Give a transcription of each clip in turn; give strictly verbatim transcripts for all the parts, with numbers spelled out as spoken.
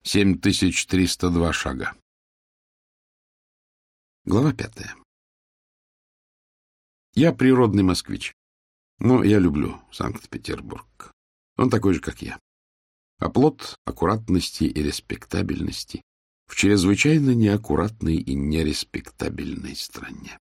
Семь тысяч триста два шага. Глава пятая. Я природный москвич, но я люблю Санкт-Петербург. Он такой же, как я. Оплот аккуратности и респектабельности в чрезвычайно неаккуратной и нереспектабельной стране.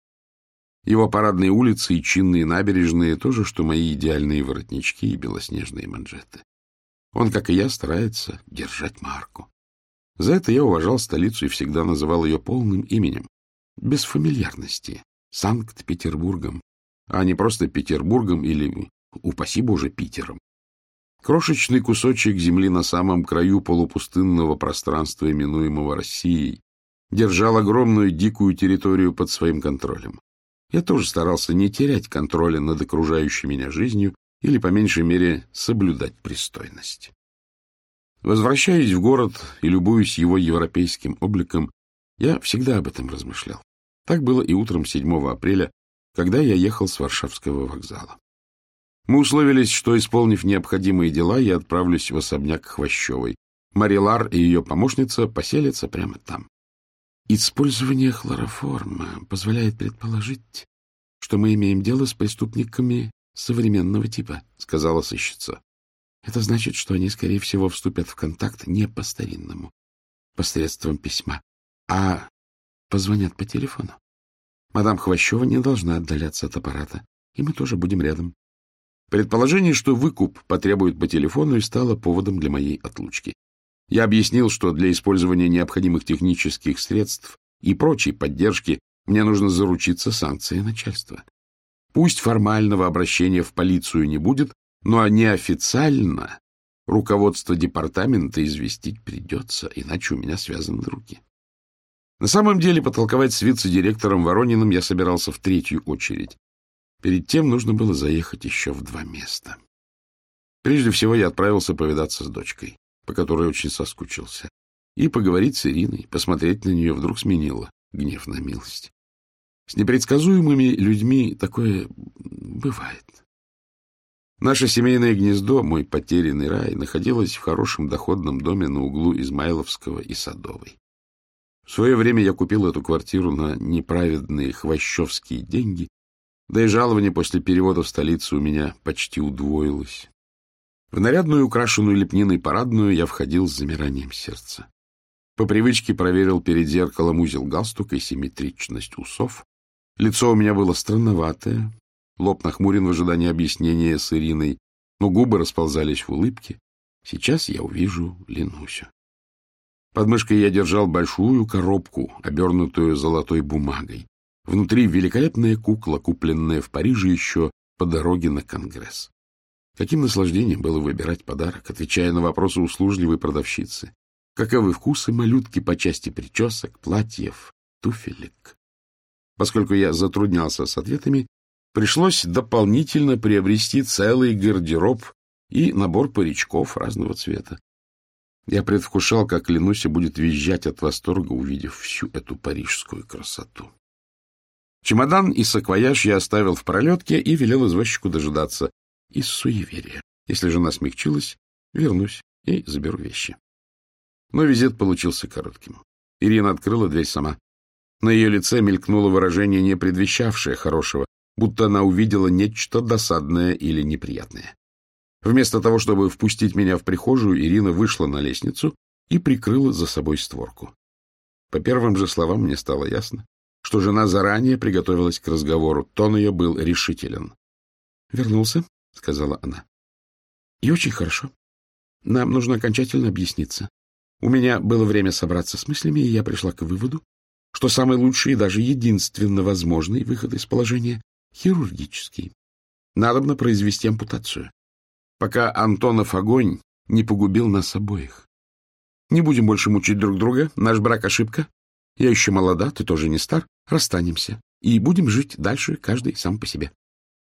Его парадные улицы и чинные набережные — то же, что мои идеальные воротнички и белоснежные манжеты. Он, как и я, старается держать марку. За это я уважал столицу и всегда называл ее полным именем, без фамильярности, Санкт-Петербургом, а не просто Петербургом или, упаси Боже, Питером. Крошечный кусочек земли на самом краю полупустынного пространства, именуемого Россией, держал огромную дикую территорию под своим контролем. Я тоже старался не терять контроля над окружающей меня жизнью или, по меньшей мере, соблюдать пристойность. Возвращаясь в город и любуясь его европейским обликом, я всегда об этом размышлял. Так было и утром седьмого апреля, когда я ехал с Варшавского вокзала. Мы условились, что, исполнив необходимые дела, я отправлюсь в особняк Хвощевой. Марилар и ее помощница поселятся прямо там. Использование хлороформа позволяет предположить, что мы имеем дело с преступниками современного типа, сказала сыщица. Это значит, что они, скорее всего, вступят в контакт не по-старинному, посредством письма, а позвонят по телефону. Мадам Хвощева не должна отдаляться от аппарата, и мы тоже будем рядом. Предположение, что выкуп потребует по телефону, и стало поводом для моей отлучки. Я объяснил, что для использования необходимых технических средств и прочей поддержки мне нужно заручиться санкцией начальства. Пусть формального обращения в полицию не будет, но неофициально руководство департамента известить придется, иначе у меня связаны руки. На самом деле потолковать с вице-директором Ворониным я собирался в третью очередь. Перед тем нужно было заехать еще в два места. Прежде всего я отправился повидаться с дочкой, по которой очень соскучился, и поговорить с Ириной, посмотреть на нее вдруг сменило гнев на милость. С непредсказуемыми людьми такое бывает. Наше семейное гнездо, мой потерянный рай, находилось в хорошем доходном доме на углу Измайловского и Садовой. В свое время я купил эту квартиру на неправедные хвощевские деньги, да и жалование после перевода в столицу у меня почти удвоилось. В нарядную, украшенную лепниной парадную я входил с замиранием сердца. По привычке проверил перед зеркалом узел галстука и симметричность усов. Лицо у меня было странноватое, лоб нахмурен в ожидании объяснения с Ириной, но губы расползались в улыбке. Сейчас я увижу Ленусю. Под мышкой я держал большую коробку, обернутую золотой бумагой. Внутри великолепная кукла, купленная в Париже еще по дороге на Конгресс. Каким наслаждением было выбирать подарок, отвечая на вопросы услужливой продавщицы. Каковы вкусы малютки по части причесок, платьев, туфелек? Поскольку я затруднялся с ответами, пришлось дополнительно приобрести целый гардероб и набор паричков разного цвета. Я предвкушал, как Ленуся будет визжать от восторга, увидев всю эту парижскую красоту. Чемодан и саквояж я оставил в пролетке и велел извозчику дожидаться. Из суеверия. Если жена смягчилась, вернусь и заберу вещи. Но визит получился коротким. Ирина открыла дверь сама. На ее лице мелькнуло выражение, не предвещавшее хорошего, будто она увидела нечто досадное или неприятное. Вместо того, чтобы впустить меня в прихожую, Ирина вышла на лестницу и прикрыла за собой створку. По первым же словам мне стало ясно, что жена заранее приготовилась к разговору. Тон ее был решителен. — Вернулся, — сказала она. — И очень хорошо. Нам нужно окончательно объясниться. У меня было время собраться с мыслями, и я пришла к выводу, что самый лучший и даже единственно возможный выход из положения — хирургический. Надобно произвести ампутацию, пока Антонов огонь не погубил нас обоих. Не будем больше мучить друг друга, наш брак — ошибка. Я еще молода, ты тоже не стар, расстанемся, и будем жить дальше, каждый сам по себе.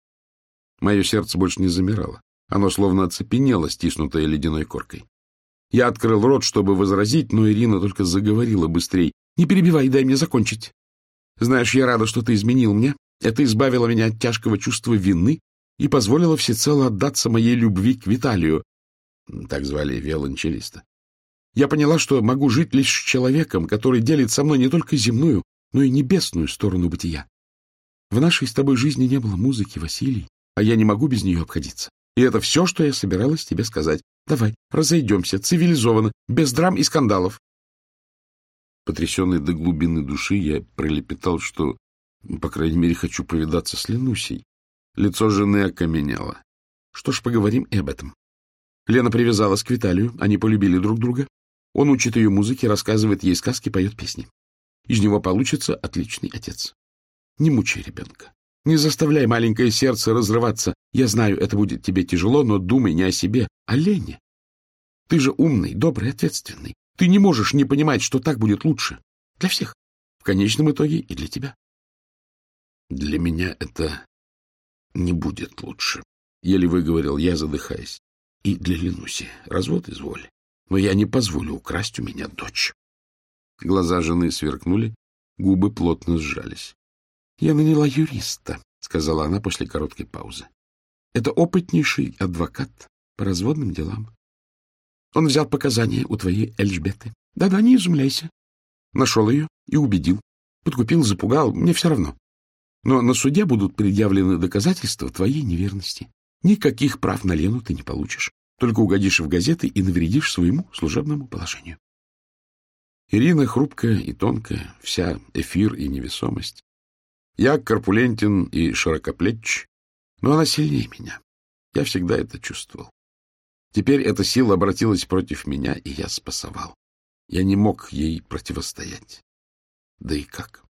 Мое сердце больше не замирало. Оно словно оцепенело, стиснутое ледяной коркой. Я открыл рот, чтобы возразить, но Ирина только заговорила быстрей. — Не перебивай, дай мне закончить. Знаешь, я рада, что ты изменил мне. Это избавило меня от тяжкого чувства вины и позволило всецело отдаться моей любви к Виталию. Так звали виолончелиста. Я поняла, что могу жить лишь с человеком, который делит со мной не только земную, но и небесную сторону бытия. В нашей с тобой жизни не было музыки, Василий, а я не могу без нее обходиться. И это все, что я собиралась тебе сказать. Давай, разойдемся, цивилизованно, без драм и скандалов. Потрясенный до глубины души, я пролепетал, что, по крайней мере, хочу повидаться с Ленусей. Лицо жены окаменело. Что ж, поговорим и об этом. Лена привязалась к Виталию, они полюбили друг друга. Он учит ее музыке, рассказывает ей сказки, поет песни. Из него получится отличный отец. Не мучай ребенка. Не заставляй маленькое сердце разрываться. Я знаю, это будет тебе тяжело, но думай не о себе, а о Лене. Ты же умный, добрый, ответственный. Ты не можешь не понимать, что так будет лучше. Для всех. В конечном итоге и для тебя. Для меня это не будет лучше. Еле выговорил я, задыхаясь. И для Ленуси. Развод изволь. Но я не позволю украсть у меня дочь. Глаза жены сверкнули, губы плотно сжались. — Я наняла юриста, — сказала она после короткой паузы. — Это опытнейший адвокат по разводным делам. Он взял показания у твоей Эльжбеты. Да-да, не изумляйся. Нашел ее и убедил. Подкупил, запугал, мне все равно. Но на суде будут предъявлены доказательства твоей неверности. Никаких прав на Лену ты не получишь. Только угодишь в газеты и навредишь своему служебному положению. Ирина хрупкая и тонкая, вся эфир и невесомость. Я корпулентен и широкоплеч, но она сильнее меня. Я всегда это чувствовал. Теперь эта сила обратилась против меня, и я спасовал. Я не мог ей противостоять. Да и как?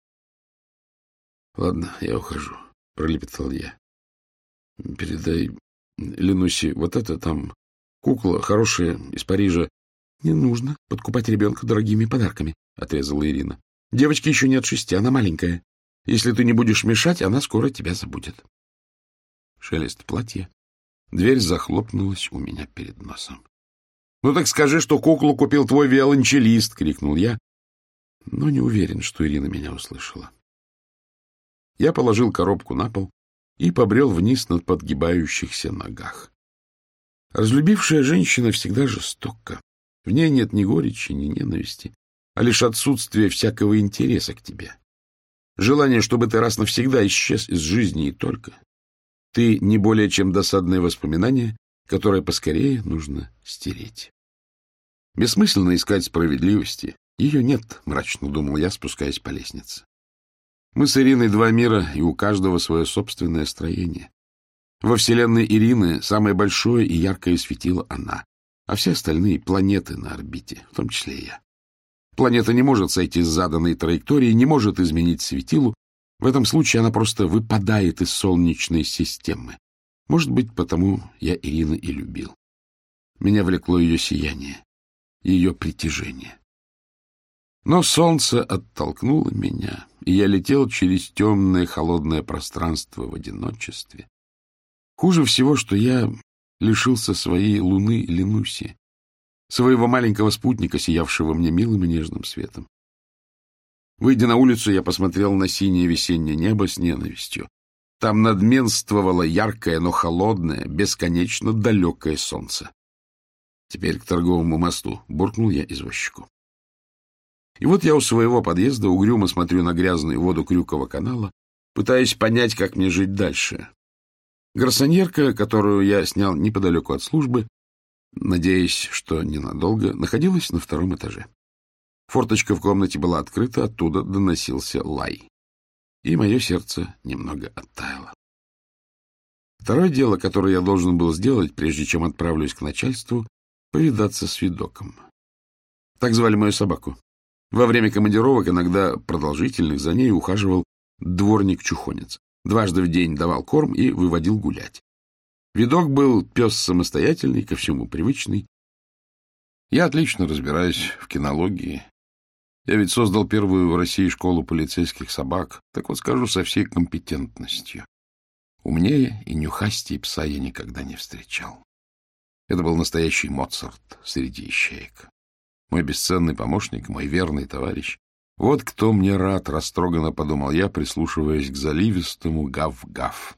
— Ладно, я ухожу, — пролепетал я. — Передай Ленусе, вот это там кукла хорошая из Парижа. — Не нужно подкупать ребенка дорогими подарками, — отрезала Ирина. — Девочке еще нет шести, она маленькая. Если ты не будешь мешать, она скоро тебя забудет. Шелест платья. Дверь захлопнулась у меня перед носом. — Ну так скажи, что куклу купил твой виолончелист! — крикнул я, но не уверен, что Ирина меня услышала. Я положил коробку на пол и побрел вниз на подгибающихся ногах. Разлюбившая женщина всегда жестока. В ней нет ни горечи, ни ненависти, а лишь отсутствие всякого интереса к тебе. Желание, чтобы ты раз навсегда исчез из жизни, и только. Ты не более чем досадное воспоминание, которое поскорее нужно стереть. Бессмысленно искать справедливости. Ее нет, мрачно думал я, спускаясь по лестнице. Мы с Ириной два мира, и у каждого свое собственное строение. Во вселенной Ирины самое большое и яркое светило она, а все остальные — планеты на орбите, в том числе и я. Планета не может сойти с заданной траектории, не может изменить светилу. В этом случае она просто выпадает из Солнечной системы. Может быть, потому я Ирину и любил. Меня влекло ее сияние, ее притяжение. Но солнце оттолкнуло меня, и я летел через темное холодное пространство в одиночестве. Хуже всего, что я лишился своей луны Ленуси, своего маленького спутника, сиявшего мне милым и нежным светом. Выйдя на улицу, я посмотрел на синее весеннее небо с ненавистью. Там надменствовало яркое, но холодное, бесконечно далекое солнце. Теперь к торговому мосту, — буркнул я извозчику. И вот я у своего подъезда угрюмо смотрю на грязную воду Крюкова канала, пытаясь понять, как мне жить дальше. Гарсоньерка, которую я снял неподалеку от службы, надеясь, что ненадолго, находилась на втором этаже. Форточка в комнате была открыта, оттуда доносился лай. И мое сердце немного оттаяло. Второе дело, которое я должен был сделать, прежде чем отправлюсь к начальству, — повидаться с видоком. Так звали мою собаку. Во время командировок, иногда продолжительных, за ней ухаживал дворник-чухонец. Дважды в день давал корм и выводил гулять. Видок был пес самостоятельный, ко всему привычный. Я отлично разбираюсь в кинологии. Я ведь создал первую в России школу полицейских собак, так вот скажу со всей компетентностью. Умнее и нюхастей пса я никогда не встречал. Это был настоящий Моцарт среди ищеек. Мой бесценный помощник, мой верный товарищ. Вот кто мне рад, растроганно подумал я, прислушиваясь к заливистому гав-гав.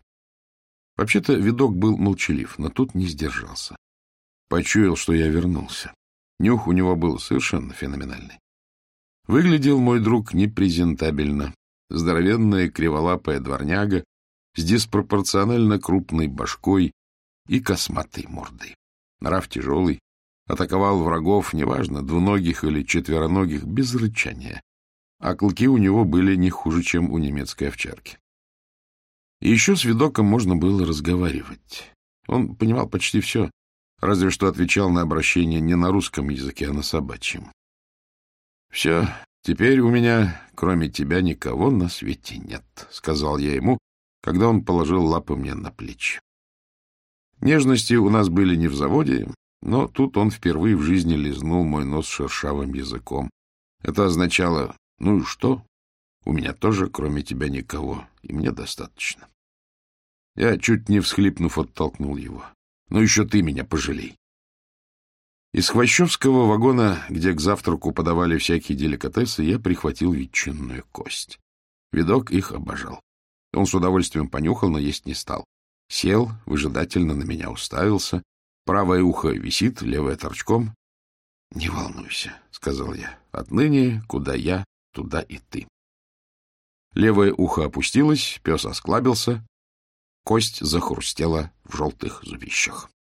Вообще-то видок был молчалив, но тут не сдержался. Почуял, что я вернулся. Нюх у него был совершенно феноменальный. Выглядел мой друг непрезентабельно. Здоровенная криволапая дворняга с диспропорционально крупной башкой и косматой мордой. Нрав тяжелый, атаковал врагов, неважно, двуногих или четвероногих, без рычания. А клыки у него были не хуже, чем у немецкой овчарки. И еще с видоком можно было разговаривать. Он понимал почти все, разве что отвечал на обращение не на русском языке, а на собачьем. — Все, теперь у меня, кроме тебя, никого на свете нет, — сказал я ему, когда он положил лапы мне на плечи. Нежности у нас были не в заводе, но тут он впервые в жизни лизнул мой нос шершавым языком. Это означало: ну и что? У меня тоже, кроме тебя, никого, и мне достаточно. Я, чуть не всхлипнув, оттолкнул его. Ну еще ты меня пожалей. Из хвощевского вагона, где к завтраку подавали всякие деликатесы, я прихватил ветчинную кость. Видок их обожал. Он с удовольствием понюхал, но есть не стал. Сел, выжидательно на меня уставился. Правое ухо висит, левое торчком. — Не волнуйся, — сказал я. — Отныне, куда я, туда и ты. Левое ухо опустилось, пес осклабился. Кость захрустела в желтых зубищах.